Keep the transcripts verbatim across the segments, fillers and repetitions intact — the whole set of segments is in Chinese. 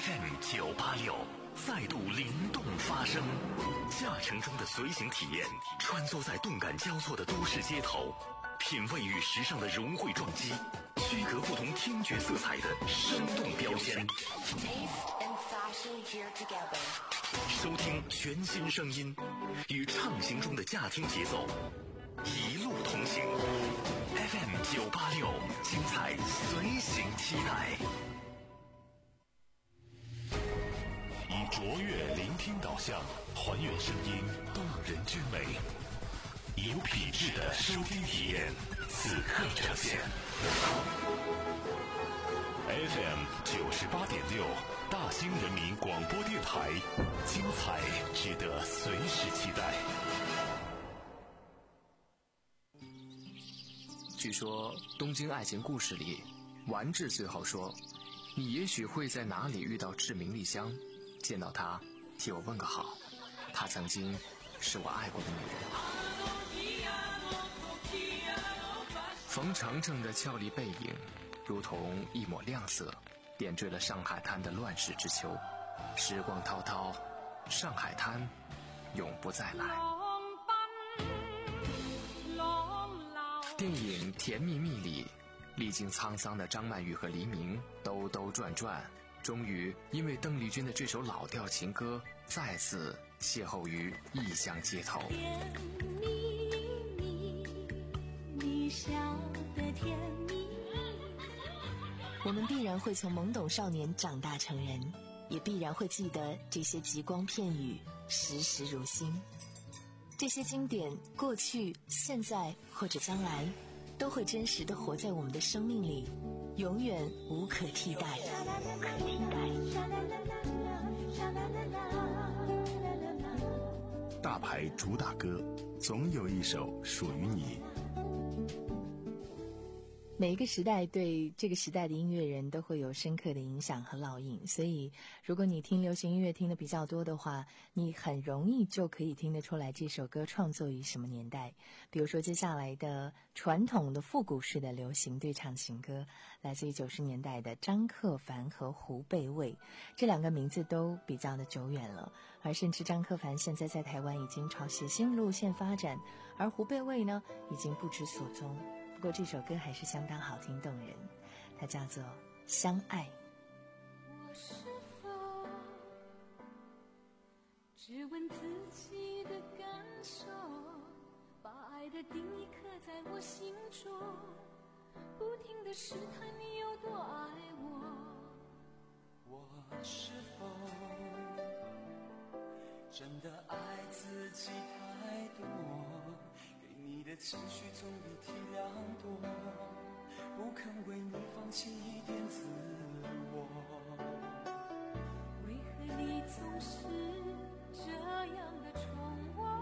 F M 九八六再度灵动发声，驾乘中的随行体验，穿梭在动感交错的都市街头，品味与时尚的融汇撞击，区隔不同听觉色彩的生动标签。收听全新声音，与畅行中的驾听节奏，一路同行。F M 九八六，精彩随行期待。以卓越聆听导向，还原声音动人之美，以有品质的收听体验，此刻呈现。F M 九十八点六，大兴人民广播电台，精彩值得随时期待。 据说《东京爱情故事》里，丸治最后说：“你也许会在哪里遇到志明莉香，见到她，替我问个好。她曾经是我爱过的女人。”冯程程的俏丽背影，如同一抹亮色，点缀了上海滩的乱世之秋。时光滔滔，上海滩永不再来。电影《甜蜜蜜》里，历经沧桑的张曼玉和黎明兜兜转转，终于因为邓丽君的这首老调情歌，再次邂逅于异乡街头。 甜蜜蜜，你笑得甜蜜。 我们必然会从懵懂少年长大成人，也必然会记得这些极光片语，时时如新。这些经典，过去、现在或者将来，都会真实地活在我们的生命里，永远无可替代。 大牌主打歌，总有一首属于你。 每一个时代对这个时代的音乐人都会有深刻的影响和烙印，所以如果你听流行音乐听的比较多的话，你很容易就可以听得出来这首歌创作于什么年代。比如说接下来的传统的复古式的流行对唱情歌，来自于九十年代的张克帆和胡贝卫，这两个名字都比较的久远了，而甚至张克帆现在在台湾已经朝写新路线发展，而胡贝卫呢已经不知所踪。不过这首歌还是相当好听动人，它叫做《相爱》。 我是否只问自己的感受，把爱的定义刻在我心中，不停地试探你有多爱我。 我是否真的爱自己太多，你的情绪总比体谅多，不肯为你放弃一点自我。 为何你总是这样的宠我？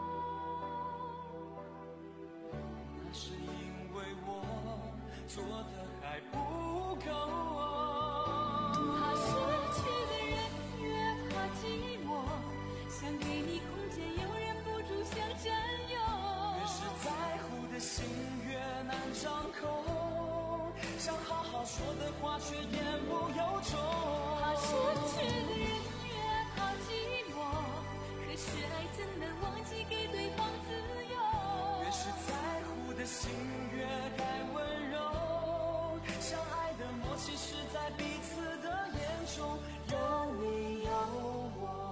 那是因为我做的还不够。 怕失去的人越怕寂寞，想给你空间又忍不住想占有。 心越难张口，想好好说的话却言不由衷。 怕失去的人越怕寂寞，可是爱怎能忘记给对方自由？ 越是在乎的心越该温柔，相爱的默契是在彼此的眼中有你有我。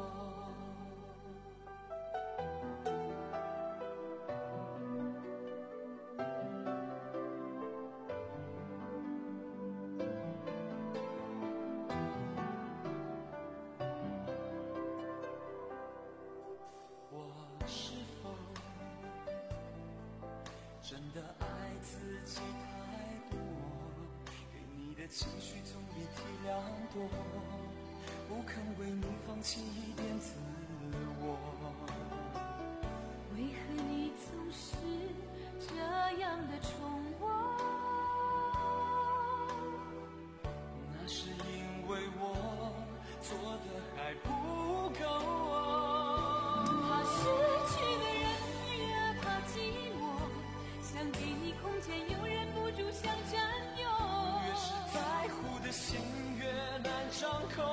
真的爱自己太多，给你的情绪总比体谅多，不肯为你放弃一点自我。 为何你总是这样的宠我？ 那是因为我做的还不够。 怕失去的人越怕寂寞，想给你空间又忍不住想占有。 越是在乎的心越难张口。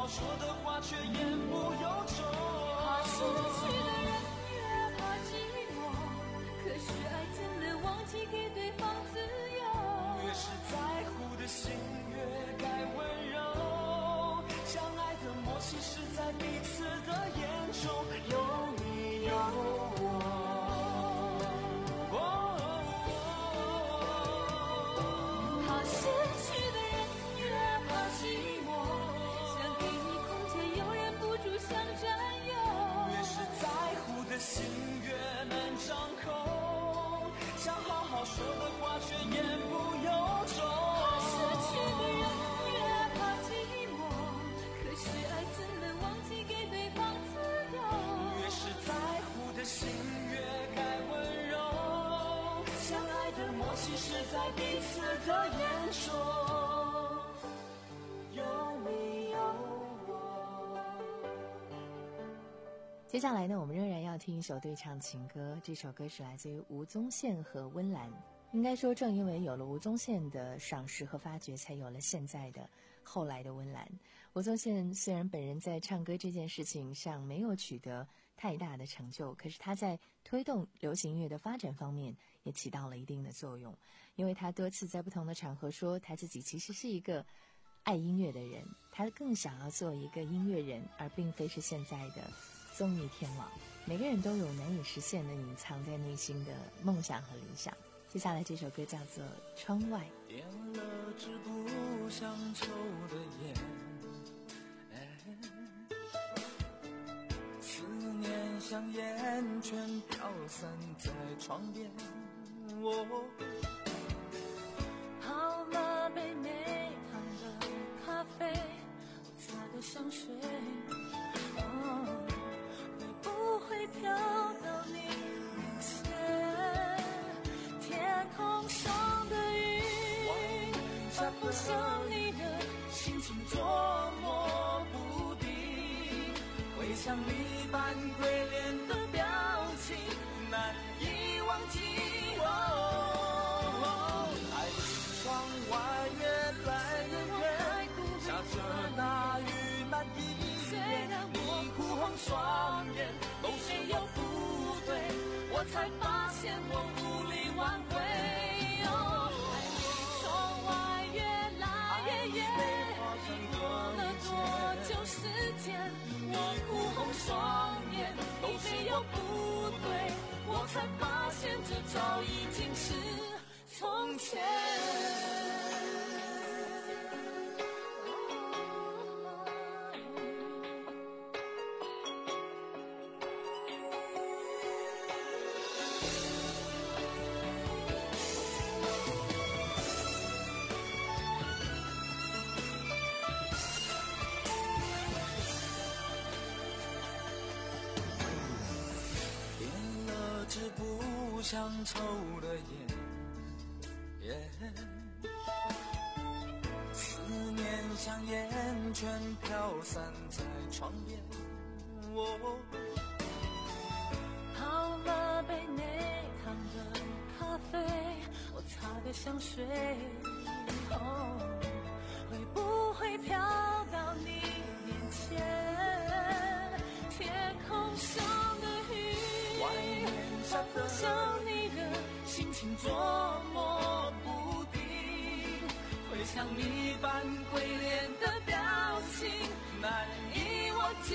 好说的话却言不由衷。 怕失去的人越怕寂寞，可是爱怎能忘记给对方自由？ 越是在乎的心越该温柔，相爱的默契是在彼此的眼中，有你有我。 怕失去的人越怕寂寞，想给你空间又忍不住想占有。 越是在乎的心越难张口，想好好说的话却言不由衷。 失去的人越怕寂寞，可是爱怎能忘记给对方自由？ 越是在乎的心越该温柔，相爱的默契是在彼此的眼中，有你有我。 接下来呢，我们仍然要听一首对唱情歌，这首歌是来自于吴宗宪和温岚。应该说，正因为有了吴宗宪的赏识和发掘，才有了现在的后来的温岚。吴宗宪虽然本人在唱歌这件事情上没有取得太大的成就，可是他在推动流行音乐的发展方面也起到了一定的作用，因为他多次在不同的场合说他自己其实是一个爱音乐的人，他更想要做一个音乐人，而并非是现在的综艺天王。每个人都有难以实现的隐藏在内心的梦想和理想。接下来这首歌叫做《窗外》。 点了支不想抽的烟，思念像烟圈飘散在窗边，我泡了杯没糖的咖啡，擦的香水，哦，会不会飘到你面前？天空上的云，它不像你的心情捉摸不定，会像你般鬼脸的表情难以忘记。 哦，爱离窗外越来越远，下着大雨那一夜，你哭红双眼，都是有不对，我才发现我无力挽回。哦， 爱离窗外越来越远，你过了多久时间？我哭红双眼，都没有不对，我才发现这早已经是从前。 支不想抽的烟，烟思念像烟圈飘散在窗边，我泡了杯没糖的咖啡，我擦的香水，哦，会不会飘到你面前？天空上的云，它不像你的心情捉摸不定，会像你般鬼脸的表情难以忘记。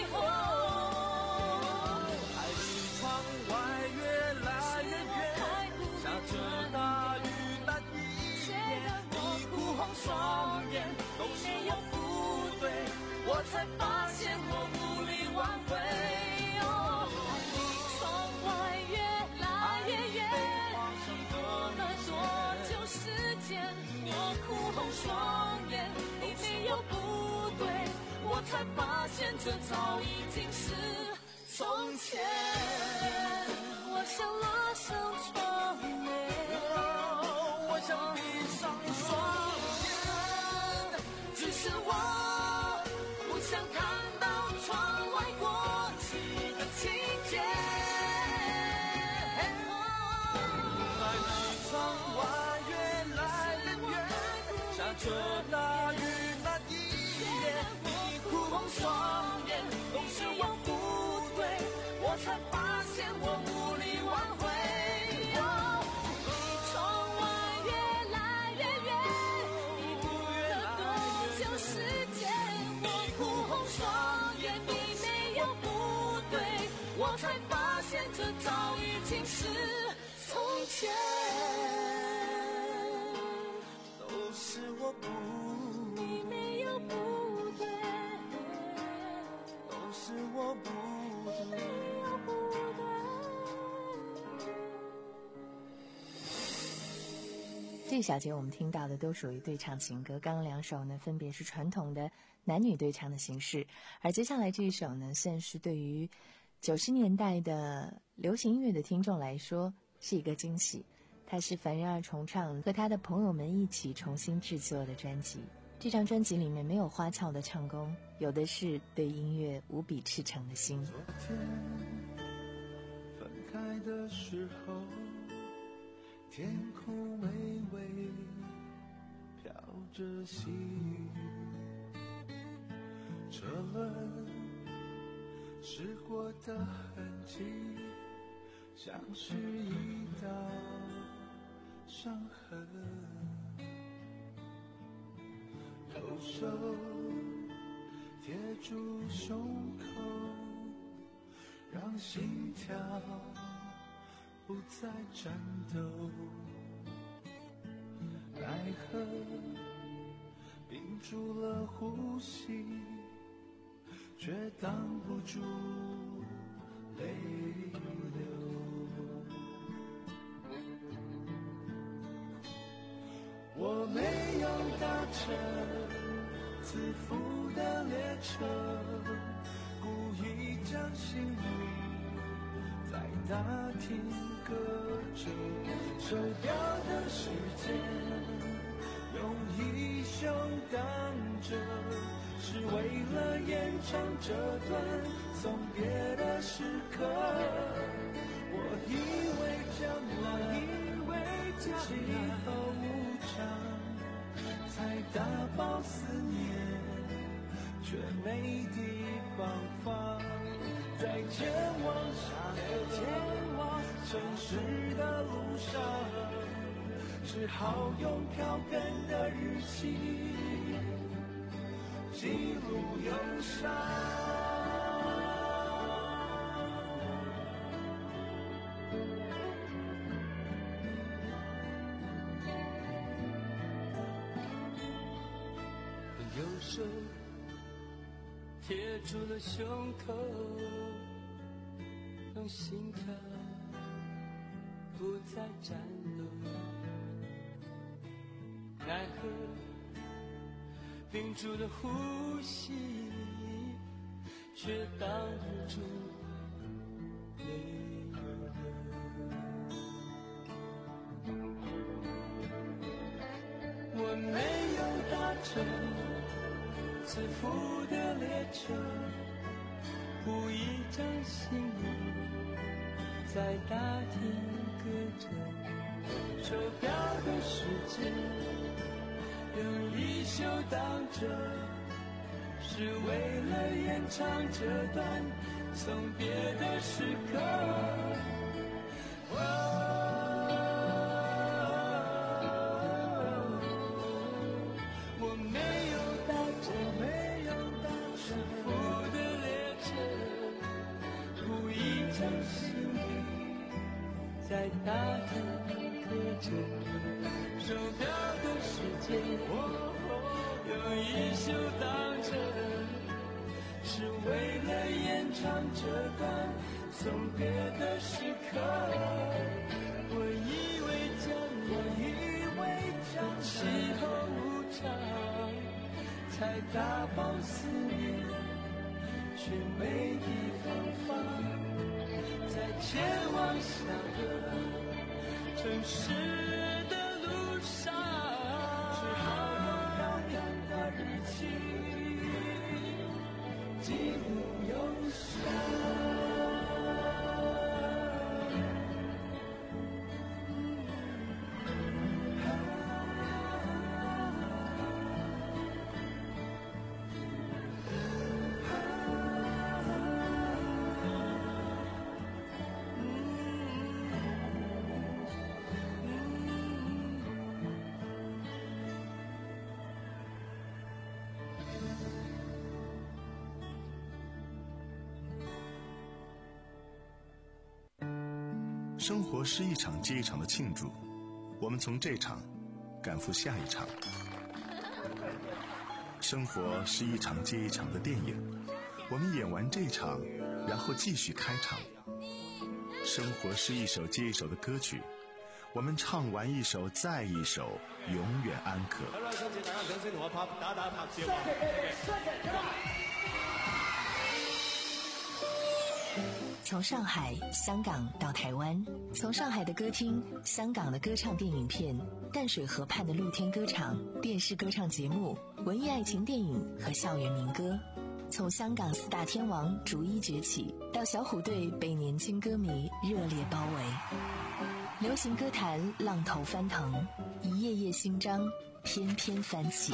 哦， 爱离窗外越来越远，下着大雨那一夜，你哭红双眼，都是我不对，我才发现我无力挽回。 双眼，你没有不对，我才发现这早已经是从前。我想拉上窗帘， 我想闭上双眼， 只是我不想看到窗外过期的情节。 爱离窗外越来越远，下着大雨那一夜，你哭我不你没有不对， 都是我不对。 没有不对。 这小节我们听到的都属于对唱情歌，刚刚两首呢分别是传统的男女对唱的形式，而接下来这一首呢算是对于九十年代的流行音乐的听众来说是一个惊喜。它是凡人二重唱和他的朋友们一起重新制作的专辑，这张专辑里面没有花俏的唱功，有的是对音乐无比赤诚的心。 昨天分开的时候，天空微微飘着细雨，车轮驶过的痕迹，像是一道伤痕。右手贴住胸口，让心跳不再颤抖。奈何屏住了呼吸，却挡不住泪流。我没有搭乘自负的列车，故意将心里在大厅搁着，手表的时间用衣袖挡着，是为了延长这段送别的时刻。我以为将来气候无常，才打包思念，却没地方放。在前往前往城市的路上，只好用票根的日期记录忧伤。右手贴住了胸口，让心跳不再颤抖。奈何屏住了呼吸，却挡不住泪流。我没有搭乘自负的列车，故意将心里在大厅搁着，手表的时间用衣袖挡着，是为了延长这段送别的时刻。在大厅搁着，手表的时间用衣袖挡着，是为了延长这段送别的时刻。我以为将我以为将气候无常，才打包思念，却没地方放。在前往下个城市的路上，只好用遥远的日期记录忧伤。 生活是一场接一场的庆祝，我们从这场赶赴下一场。 生活是一场接一场的电影，我们演完这场，然后继续开场。生活是一首接一首的歌曲，我们唱完一首再一首，永远安可。 从上海、香港到台湾，从上海的歌厅、香港的歌唱电影片、淡水河畔的露天歌场、电视歌唱节目、文艺爱情电影和校园民歌，从香港四大天王逐一崛起，到小虎队被年轻歌迷热烈包围，流行歌坛浪头翻腾，一页页新章翩翩翻起。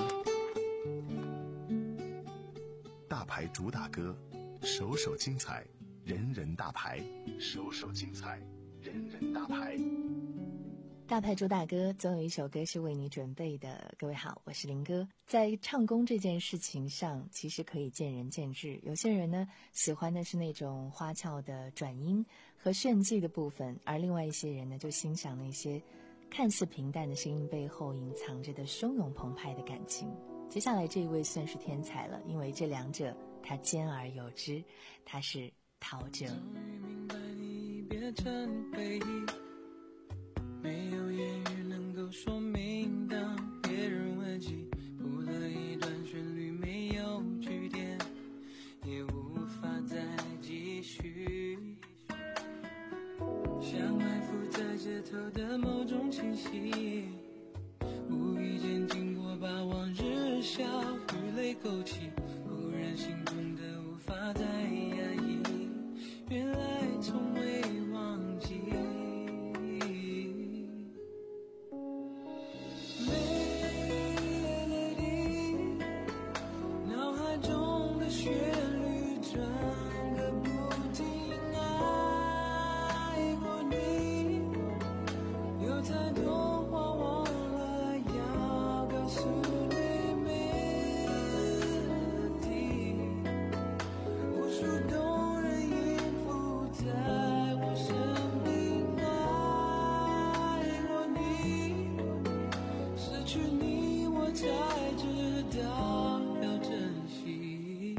大牌主打歌，首首精彩，人人大牌，首首精彩，人人大牌。 大牌主打歌，总有一首歌是为你准备的。各位好，我是林哥。在唱功这件事情上，其实可以见仁见智。有些人呢，喜欢的是那种花俏的转音和炫技的部分，而另外一些人呢，就欣赏那些看似平淡的声音背后隐藏着的汹涌澎湃的感情。接下来这一位算是天才了，因为这两者他兼而有之，他是陶喆。 终于明白你变成回忆，没有言语能够说明，当别人问起，谱了一段旋律没有句点，也无法再继续，像埋伏在街头的某种气息，无意间经过把往日笑与泪勾起，忽然心痛的无法再压抑，原来从未忘记。Melody， 脑海中的旋律转个不停，爱过你，有太多话忘了要告诉你。Melody， 无数动人音符在我生命，爱过你，失去你我才知道要珍惜。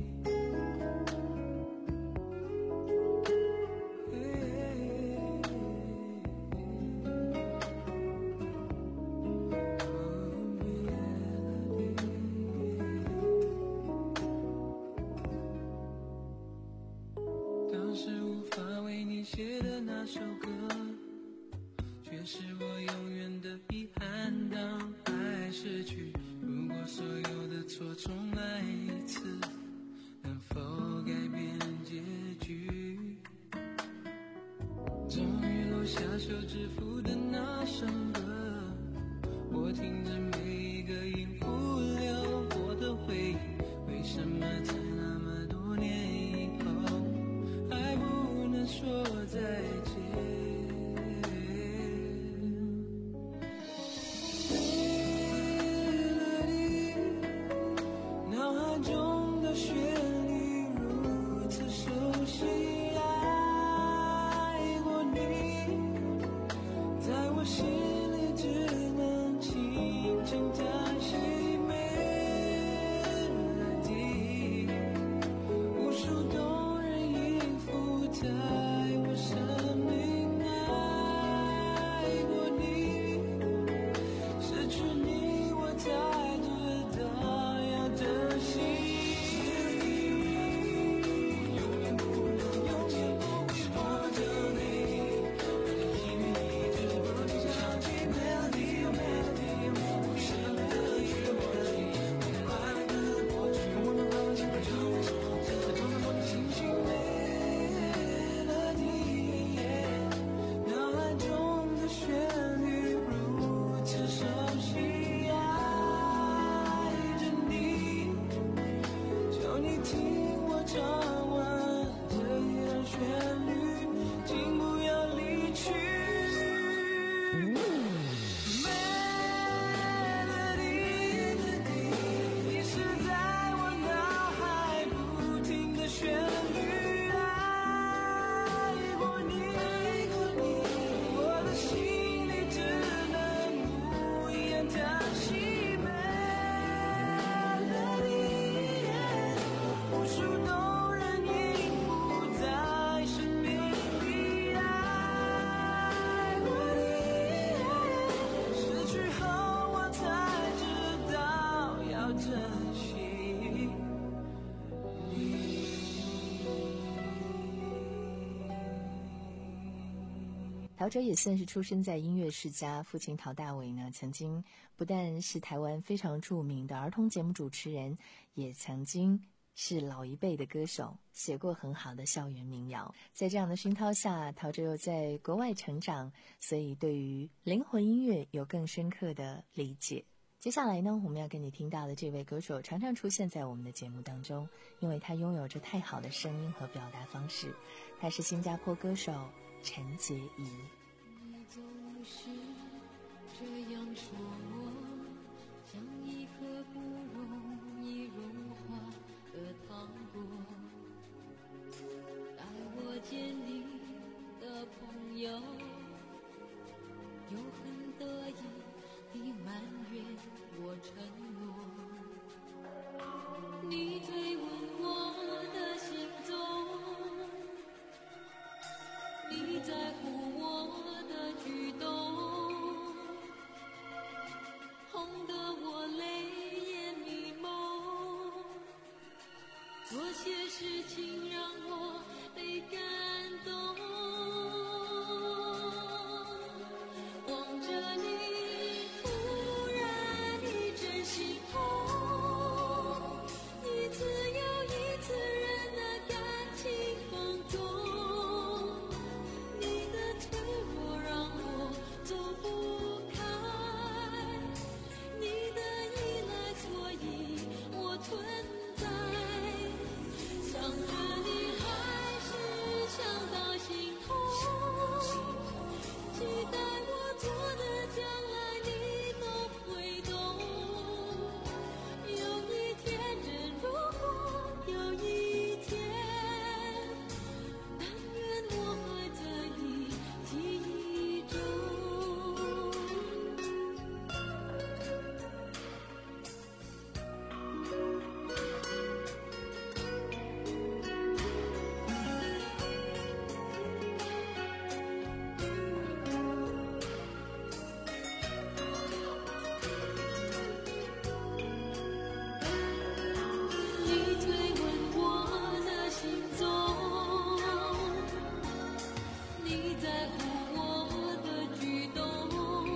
当时无法为你写的那首歌，却是我永远的遗憾。当爱逝去，如果所有的错重来一次，能否改变结局？终于落下手指符的那首歌，我听着每一个音符流过的回忆，为什么在那么多年以后还不能说再见？Melody， 陶喆也算是出生在音乐世家，父亲陶大伟呢，曾经不但是台湾非常著名的儿童节目主持人，也曾经是老一辈的歌手，写过很好的校园民谣。在这样的熏陶下，陶喆又在国外成长，所以对于灵魂音乐有更深刻的理解。接下来呢，我们要跟你听到的这位歌手常常出现在我们的节目当中，因为他拥有着太好的声音和表达方式。他是新加坡歌手陈洁仪。 你总是这样说我，像一颗不容易融化的糖果，待我见你的朋友，又很得意地埋怨我承诺。你追问我的行踪，你在乎我的举动，哄得我泪眼迷蒙，做些事情让我被感动。望着你突然一阵心痛，一次又一次人的感情放纵，你的脆弱让我走不开，你的依赖所以我存在，想着你还是想到心痛，期待我做的将来你都会懂，有一天真如果有一天，但愿我还在你记忆中。你追问我的行踪，你在乎我的举动，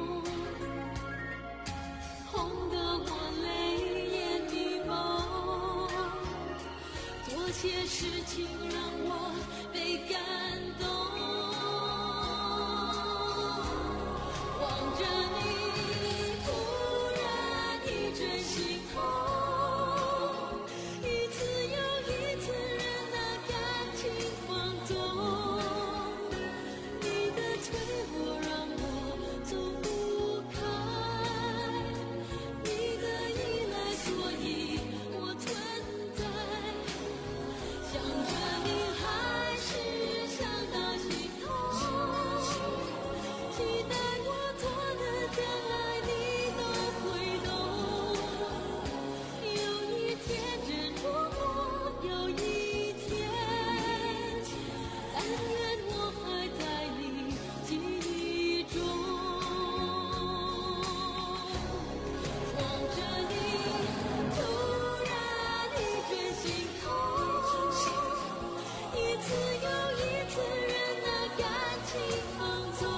哄得我泪眼迷蒙，做些事情让我被感动。望着你突然一阵心痛，一次又一次人的感情放纵，你的脆弱让我走不开，你的依赖所以我存在，想着你还是想到心痛，期待我做的将来你都会懂，有一天真如果有一天，但愿我还在你记忆中。望着你突然一阵心痛，一次又一次人的感情放纵，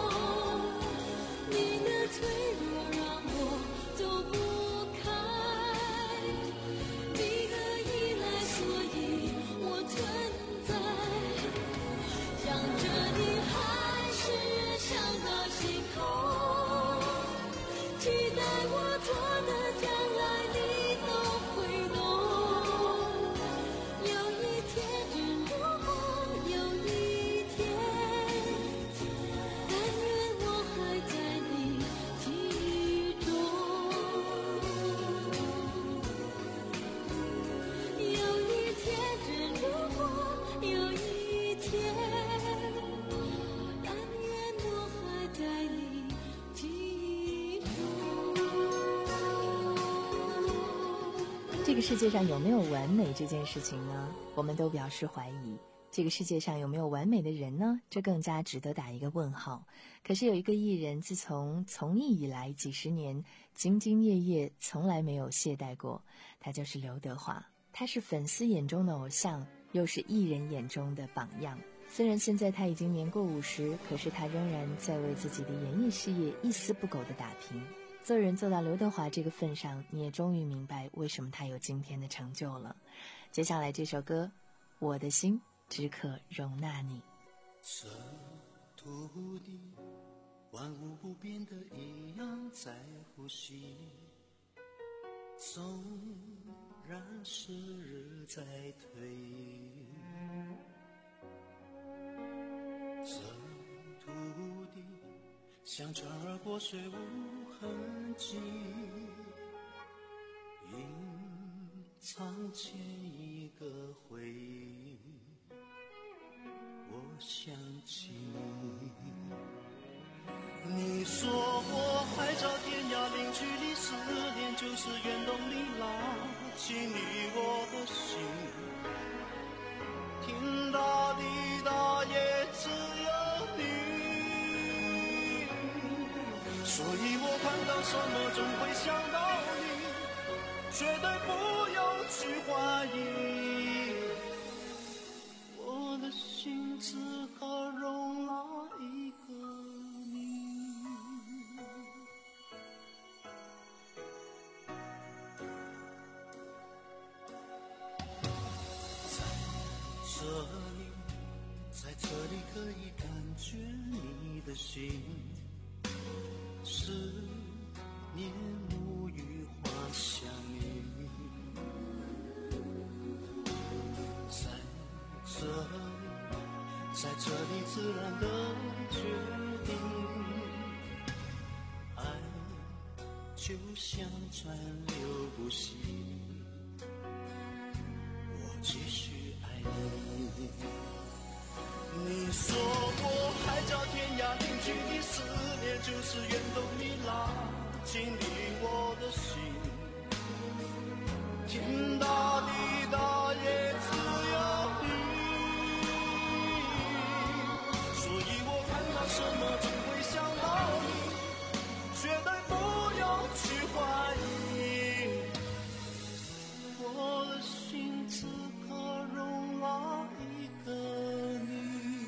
你的脆弱让我走不开，你的依赖所以我存在，想着你还是想到心痛，期待我做的将来你都会懂，有一天真如果有一天，但愿我还在你记忆中，有一天真如果有一天，但愿我还在你记忆中。 这个世界上有没有完美这件事情呢？我们都表示怀疑。这个世界上有没有完美的人呢？这更加值得打一个问号。可是有一个艺人，自从从艺以来几十年，兢兢业业，从来没有懈怠过。他就是刘德华，他是粉丝眼中的偶像，又是艺人眼中的榜样。 虽然现在他已经年过五十，可是他仍然在为自己的演艺事业一丝不苟地打拼。做人做到刘德华这个份上，你也终于明白为什么他有今天的成就了。接下来这首歌《我的心只可容纳你》。 这土地万物不变的一样在呼吸，纵然时日在推移，这土地像船儿过水无痕迹，隐藏前一个回忆，我想起你。你说我海角天涯零距离，思念就是原动力，拉近你我的心。天大地大也只有你，所以我看到什么总会想到你，绝对不用去怀疑，我的心只可容纳一个你。在这里，在这里可以感觉你的心，思念沐浴花香雨，在这里，在这里自然的决定，爱就像川流不息，我继续爱你。你说过海角天涯零距离，思念就是原动力，拉近你我的心。天大地大也只有你，所以我看到什么总会想到你，绝对不用去怀疑，我的心只可容纳一个你。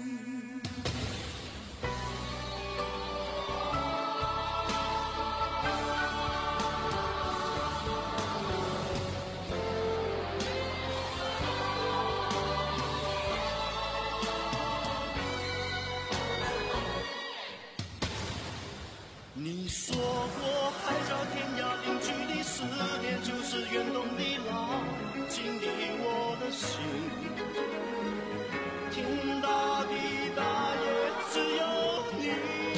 你说过海角天涯零距离，思念就是原动力，拉近你我的心。天大地大也只有你，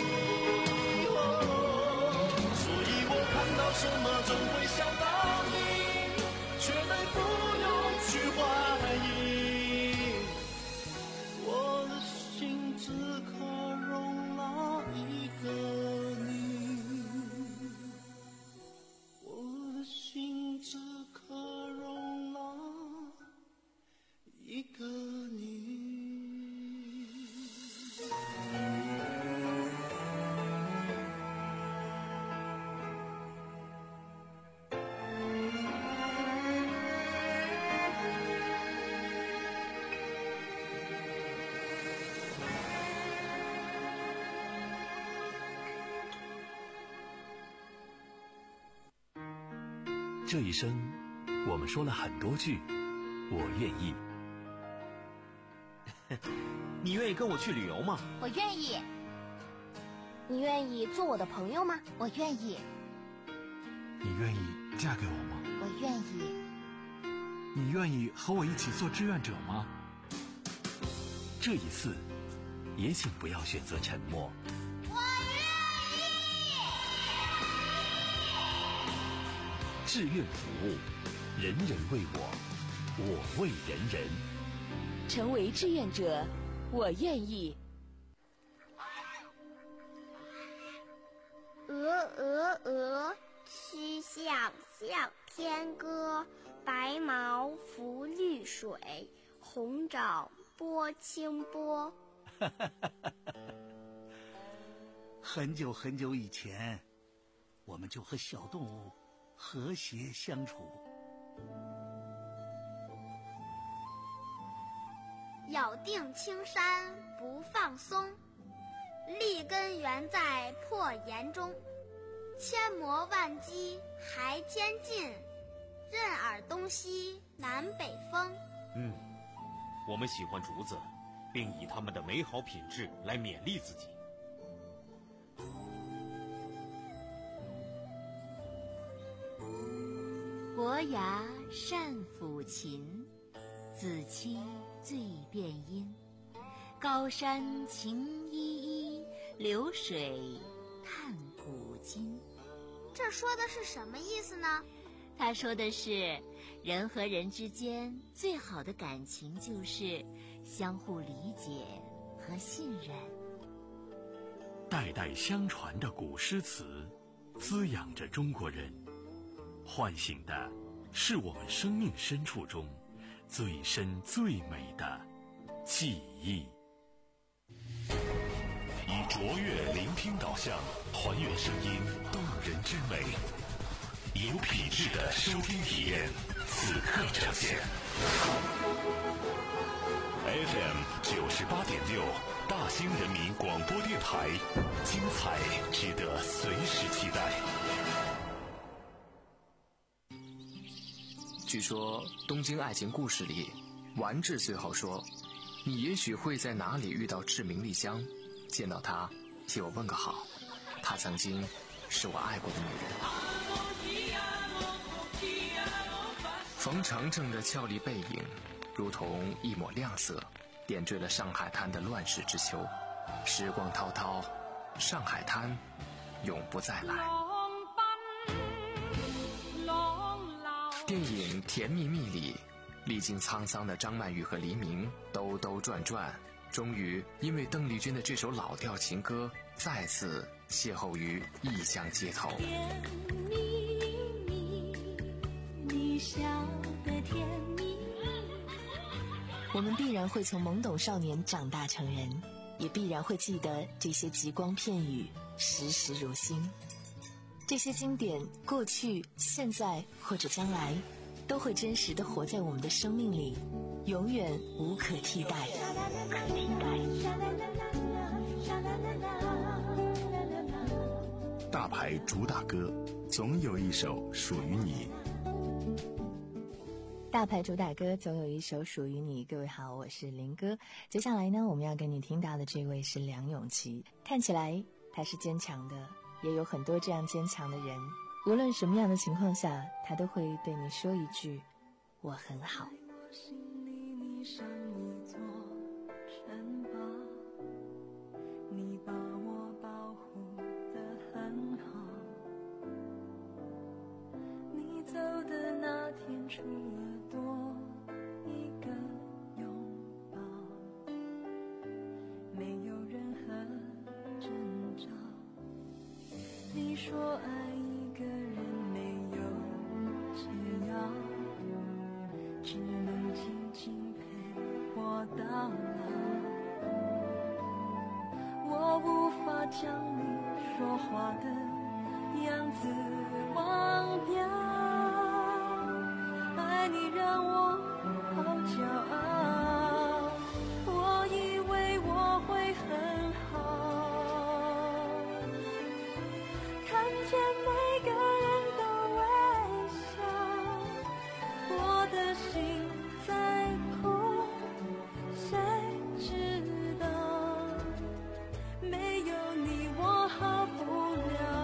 哦，所以我看到什么总会想到你，绝对不用去怀疑，我的心只可容纳一个你，我的心只可容纳一个你。 这一生，我们说了很多句“我愿意”。 你愿意跟我去旅游吗？ 我愿意。你愿意做我的朋友吗？我愿意。 你愿意嫁给我吗？ 我愿意。 你愿意和我一起做志愿者吗？ 这一次，也请不要选择沉默。 我愿意。 志愿服务，人人为我，我为人人。 成为志愿者，我愿意。 鹅鹅鹅，曲项向天歌。白毛浮绿水，红爪拨清波。 很久很久以前，我们就和小动物和谐相处。 咬定青山不放松，立根原在破岩中，千磨万击还坚劲，任尔东西南北风。 嗯，我们喜欢竹子，并以它们的美好品质来勉励自己。 伯牙善抚琴，子期最辨音。高山晴依依，流水探古今。 这说的是什么意思呢？ 他说的是，人和人之间最好的感情就是相互理解和信任。 代代相传的古诗词，滋养着中国人，唤醒的是我们生命深处中最深最美的记忆。以卓越聆听导向，还原声音动人之美，有品质的收听体验，此刻呈现。F M 九十八点六，大兴人民广播电台，精彩值得随时期待。 据说《东京爱情故事》里，丸治最后说：“你也许会在哪里遇到志明丽香，见到她，替我问个好。她曾经是我爱过的女人。”冯程程的俏丽背影，如同一抹亮色，点缀了上海滩的乱世之秋。时光滔滔，上海滩永不再来。电影《甜蜜蜜》里，历经沧桑的张曼玉和黎明兜兜转转，终于因为邓丽君的这首老调情歌，再次邂逅于异乡街头。 甜蜜蜜，你笑得甜蜜。 我们必然会从懵懂少年长大成人，也必然会记得这些极光片语，时时如新。这些经典，过去、现在或者将来，都会真实地活在我们的生命里，永远无可替代。 大牌主打歌，总有一首属于你。 大牌主打歌总有一首属于你。各位好，我是林哥。接下来呢，我们要跟你听到的这位是梁咏琪。看起来他是坚强的，也有很多这样坚强的人，无论什么样的情况下，他都会对你说一句我很好。 我心里你像一座城堡，你把我保护得很好，你走的那天除了多一个拥抱，没有任何征兆。你说爱一个人没有解药，只能静静陪我到老。我无法将你说话的样子忘掉，爱你让我好骄傲，我以为我会很好，看见每个人都微笑，我的心在哭，谁知道没有你我好不了。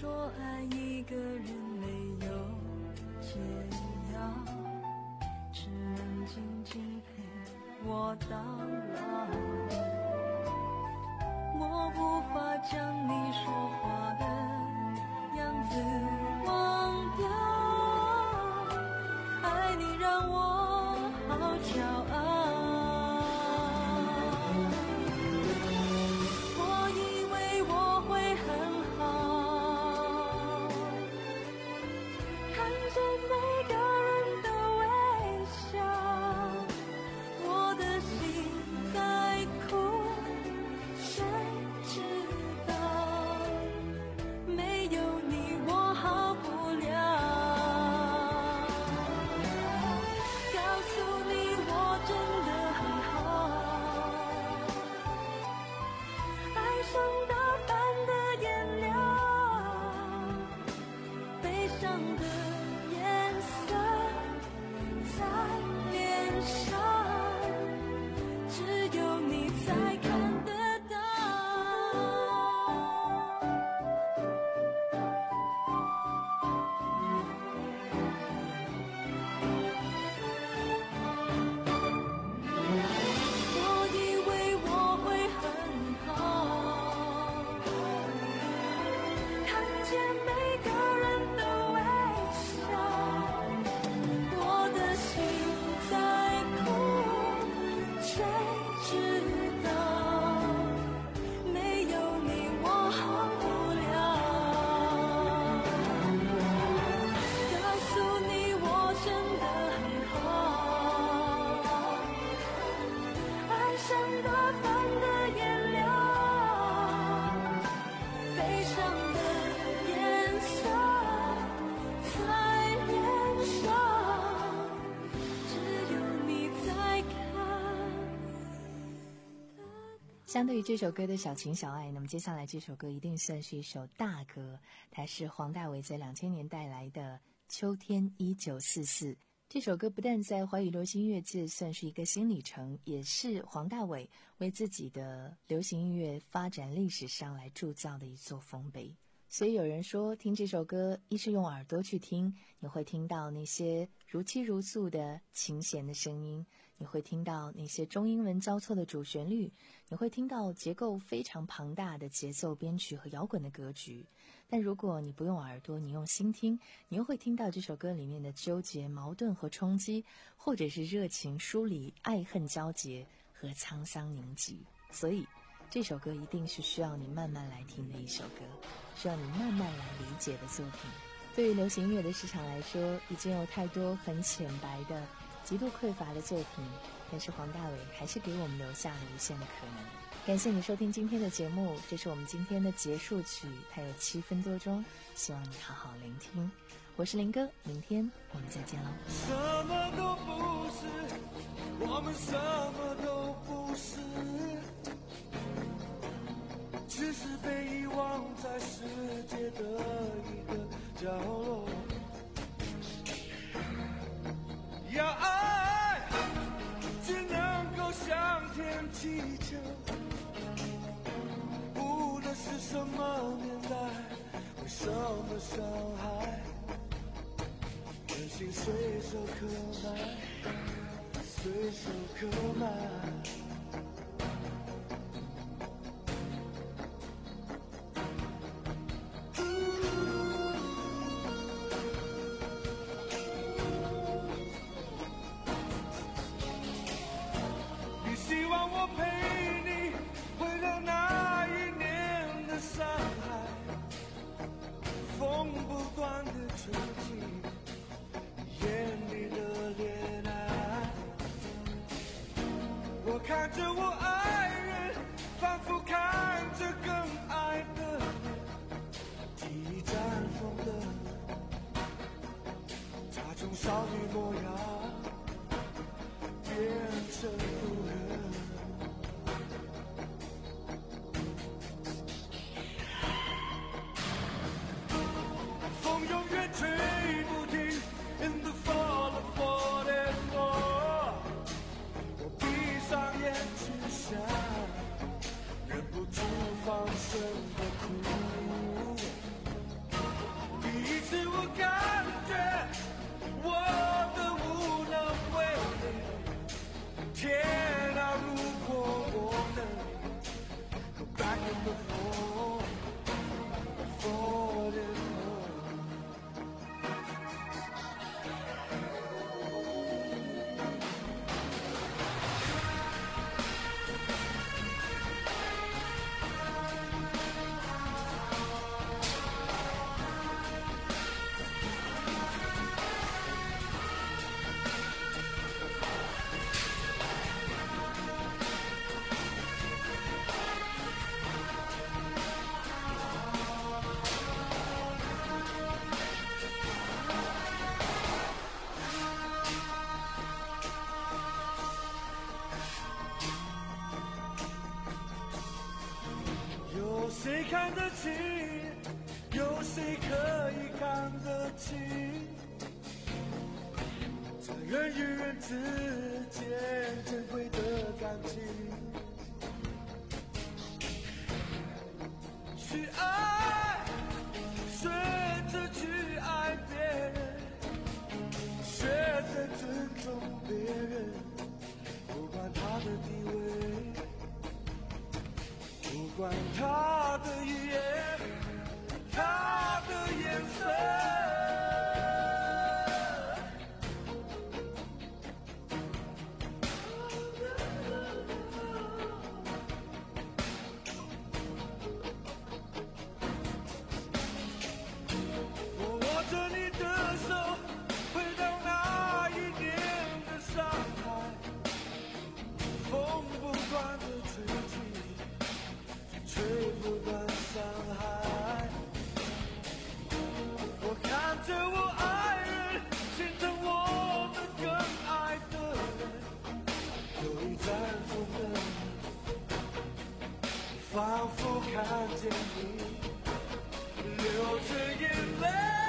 说爱一个人没有解药，只能静静陪我到老。我无法将你说话的样子忘掉，爱你让我好骄傲。我以为我会很好，看见每个人的微笑，我的心在哭，谁知道没有你我好不了。告诉你我真的很好，爱上打扮的颜料，悲伤的颜色在脸上，只有你才看得到。我以为我会很好，看见每个人的微笑，我的心在哭，谁知道没有你我好不了。告诉你我真的很好，爱上打扮的颜料，悲伤的颜色在脸上，只有你在看。 相对于这首歌的小情小爱，那么接下来这首歌一定算是一首大歌，它是黄大炜在两千年带来的《秋天一九四四》。这首歌不但在华语流行音乐界算是一个新里程，也是黄大炜为自己的流行音乐发展历史上来铸造的一座丰碑。所以有人说，听这首歌，一是用耳朵去听，你会听到那些如泣如诉的琴弦的声音，你会听到那些中英文交错的主旋律，你会听到结构非常庞大的节奏编曲和摇滚的格局。但如果你不用耳朵，你用心听，你又会听到这首歌里面的纠结、矛盾和冲击，或者是热情疏离、爱恨交结和沧桑凝寂。所以这首歌一定是需要你慢慢来听的一首歌，需要你慢慢来理解的作品。对于流行音乐的市场来说，已经有太多很浅白的、极度匮乏的作品，但是黄大炜还是给我们留下了无限的可能。感谢你收听今天的节目，这是我们今天的结束曲，它有七分多钟，希望你好好聆听。我是林哥，明天我们再见喽。 什么都不是，我们什么都不是，只是被遗忘在世界的一个角落。要爱只能够向天祈求，无论是什么年代，为什么伤害，人心随手可买，随手可买。你希望我陪你回到那一年的上海，风不断的吹起眼里的恋爱。我看着我爱人，仿佛看着更爱的人，记忆绽放的，她从少女模样变成妇人。风永远吹不停 In the fall of forty-four， 我闭上眼去想，忍不住放声的哭。 看得清？有谁可以看得清？这人与人之间珍贵的感情，去爱，学着去爱别人，学着尊重别人，不管他的地位，不管他的语言，他的颜色。仿佛看见你流着眼泪，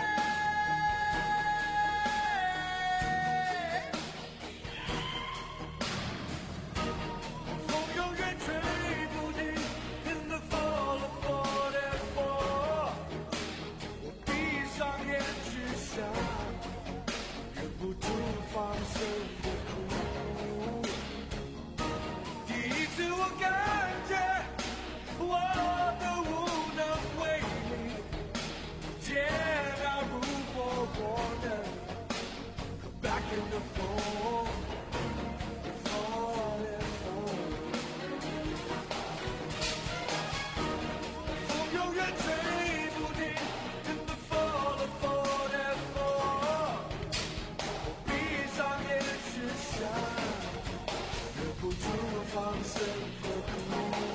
风永远吹不停 In the fall of forever， 我闭上眼去想，忍不住放声的哭。第一次我感觉我的无能为力，天啊，如果我能 Come back in the fall, fall and fall， 风永远吹不停 In the fall of fall and fall， 我闭上眼去想，忍不住放声的哭。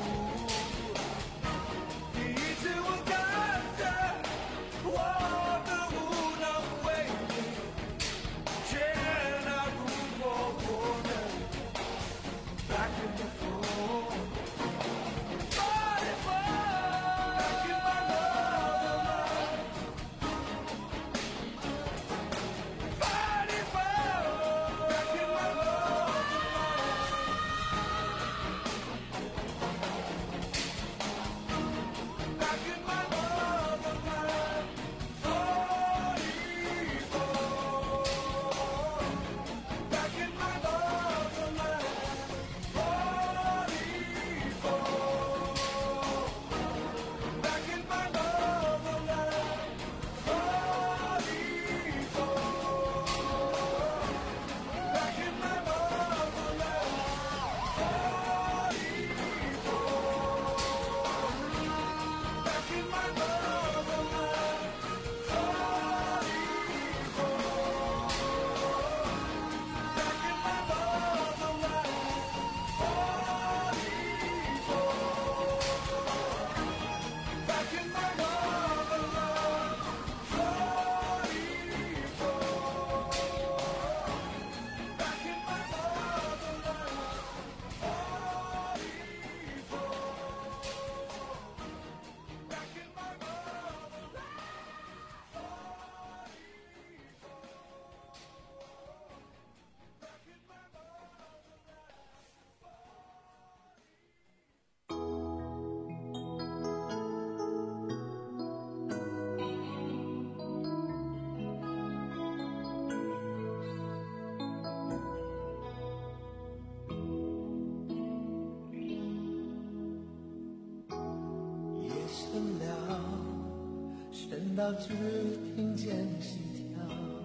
深到只听见心跳，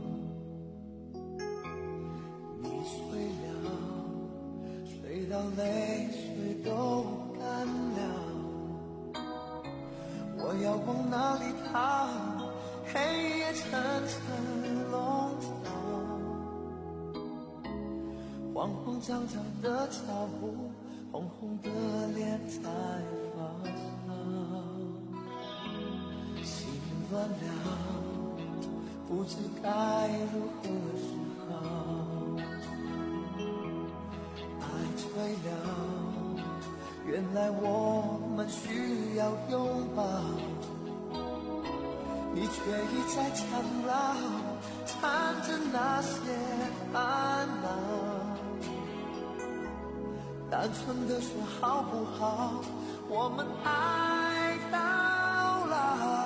你睡了，睡到泪水都干了，我要往哪里逃？黑夜层层笼罩，慌慌张张的脚步，红红的脸在发烧，乱了，不知该如何是好。爱醉了，越原来我们需要拥抱，你却一再缠绕，缠着那些烦恼。单纯的说好不好，我们爱到老。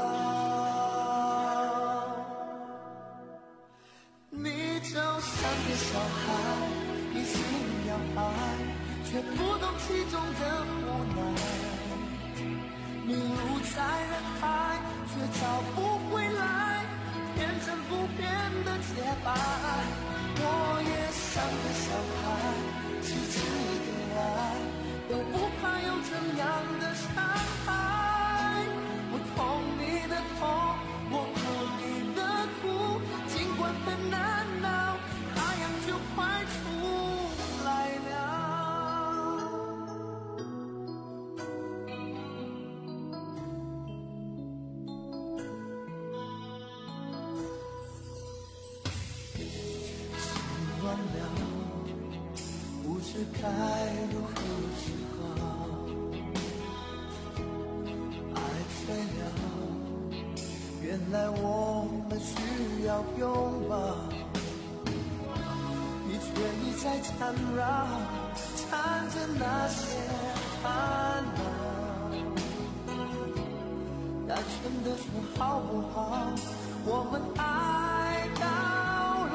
你就像个小孩，一心要爱，却不懂其中的无奈。迷路在人海，却找不回来，变成不变的洁白。我也像个小孩，痴痴的爱，都不怕有怎样的伤害。我痛你的痛，我哭你的哭，尽管很难熬，太阳就快出来了。忘了，不知该如何是好。爱醉了，原来我们需要拥抱，你却一再缠绕，缠着那些烦恼。单纯的说好不好，我们爱到老。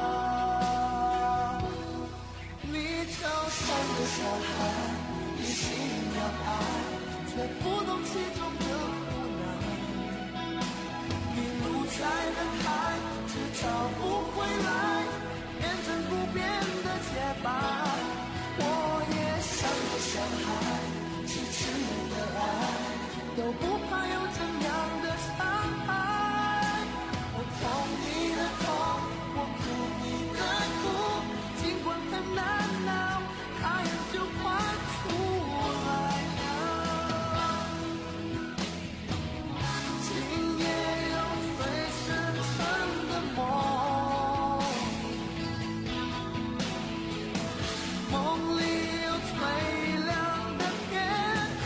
就像个小孩，一心要爱，却不懂其中的无奈。迷路在人海，却找不回来，变成不变的洁白。我也像个小孩，痴痴的爱，都不怕有怎样的伤害。我痛你的痛，我哭你的哭，尽管很难熬，太阳就快出来了。今夜有最深沉的梦，梦里有最亮的天空。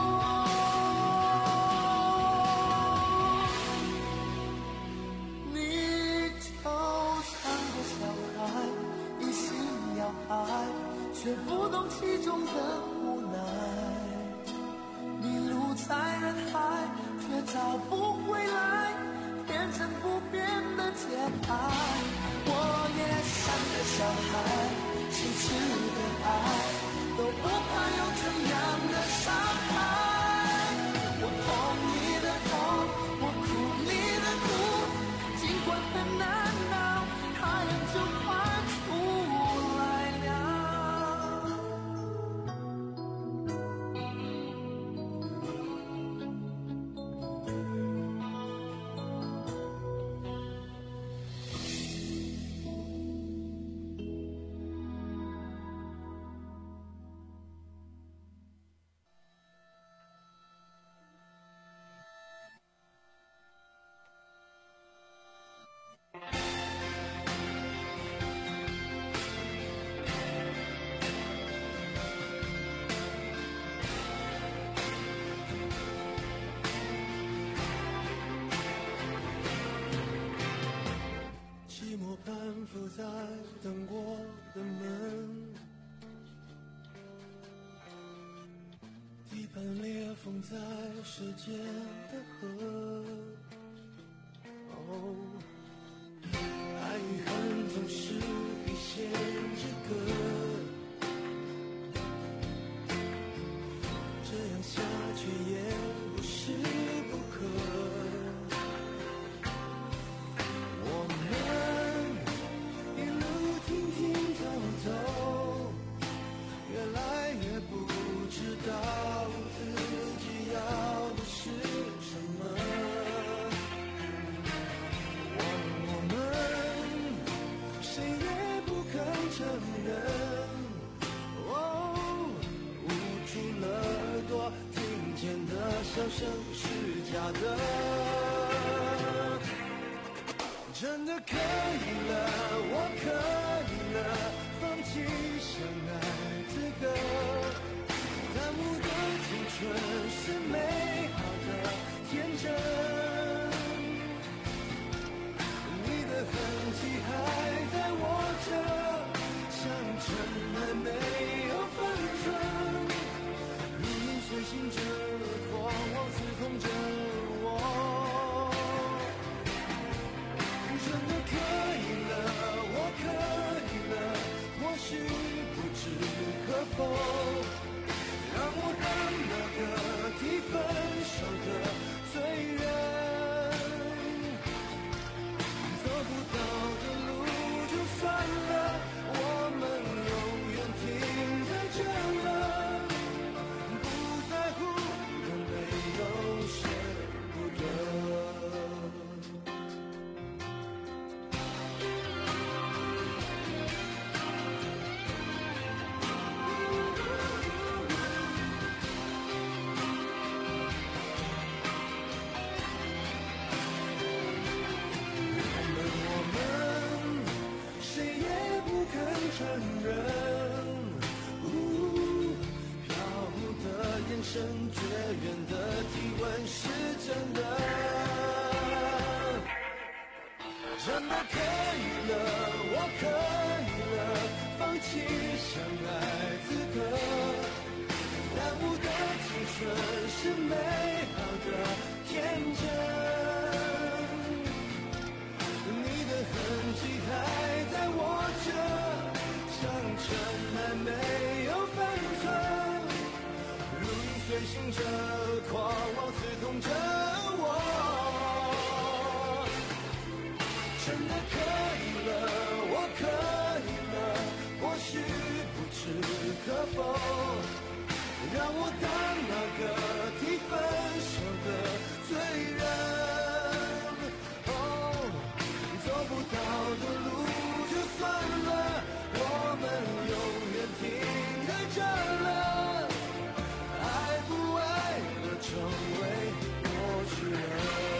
你就像个小孩，一心要爱，却不懂其中的无奈。迷路在人海，却找不回来，变成不变的洁白。我也像个小孩，痴痴的爱，都不怕有怎样的伤害。我痛你的痛，我哭你的哭，尽管很难熬，太阳就快出来了。寂寞攀附在等过的门，地板裂缝在时间的河。哦，爱与恨总是一线之隔，这样下去也不是不可。笑声是假的，真的可以了，我可以了，放弃相爱资格，耽误的深绝缘的体温是真的，真的可以了，我可以了，放弃相爱资格，耽误的青春是美好的天真，你的痕迹还在我这，长城还没有分寸，如影随形着，狂妄刺痛着我，真的可以了，我可以了，或许不置可否，让我当那个提分手的罪人。哦，走不到的路就算了，我们永远停在这了，爱不爱了，成为过去了。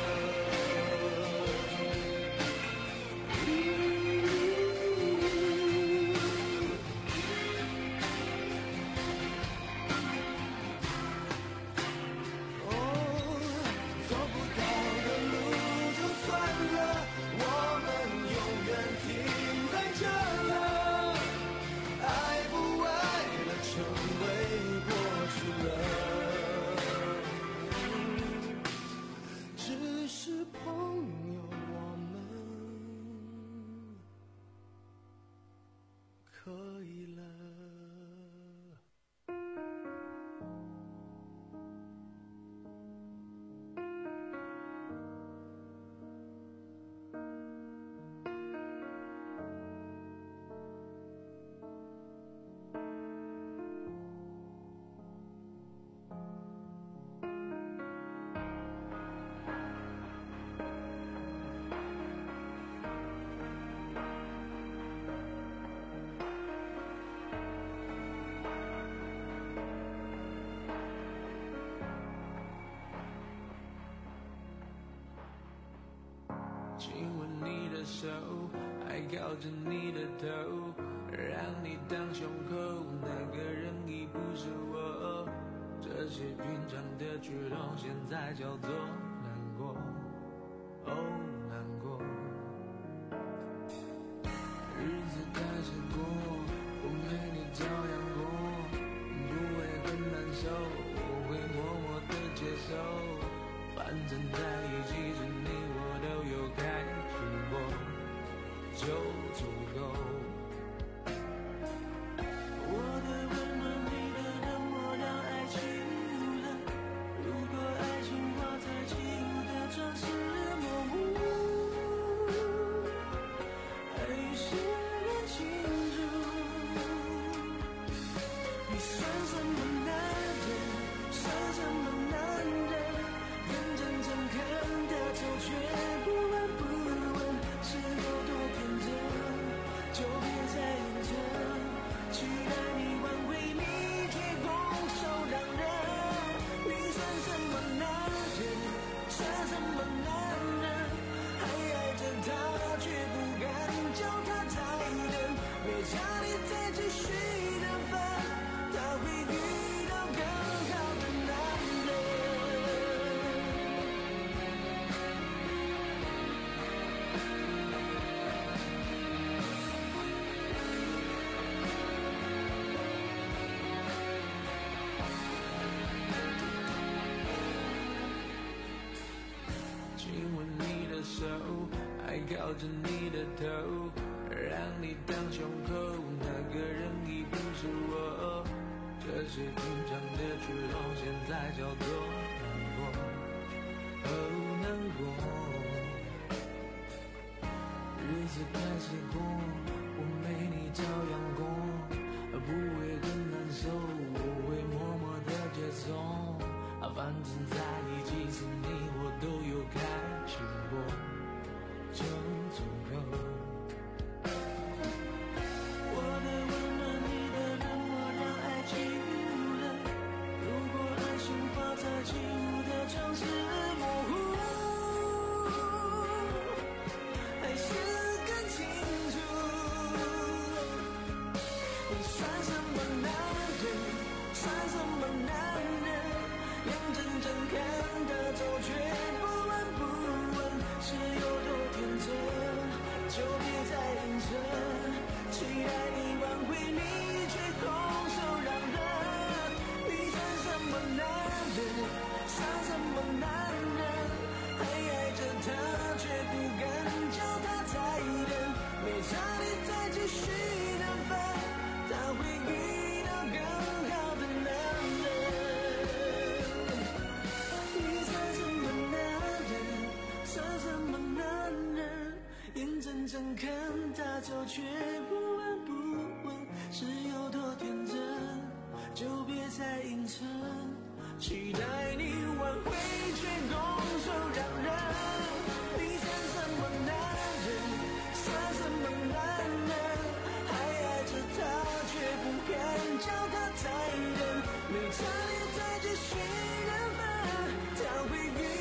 亲吻你的手，还靠着你的头，让你当胸口，那个人已不是我，这些平常的举动现在叫做难过，哦难过，日子开始过，我没你照样过，不会很难受，我会默默的接受，反正在一起时你我都有开心过，就足够。我的温暖，你的冷漠，让爱起雾了。如果爱情画在起雾的窗是模糊，爱与是人清楚。你算什么男人？算什么男人？眼睁睁看他走，却不闻不问，是有多天真？就别再认真，期待你挽回，你却拱手让人。你算什么男人？算什么男人？还爱着他，却不敢叫他再等。没差你再继续的烦，他会遇到更好的男人。亲吻你的手，还靠着你的头，让你当胸口，那个人已不是我，这些平常的举动现在叫做难过，哦难过。日子开始过，我没你照样过，不会更难受，我会默默的接受，反正在一起时你我都有开心过，就足够。我的温暖，你的冷漠，让爱起雾了。如果爱情画在起雾的窗是模糊，还是更清楚。你算什么男人？ 却不闻不问，是有多天真，就别再硬撑，期待你挽回，却拱手让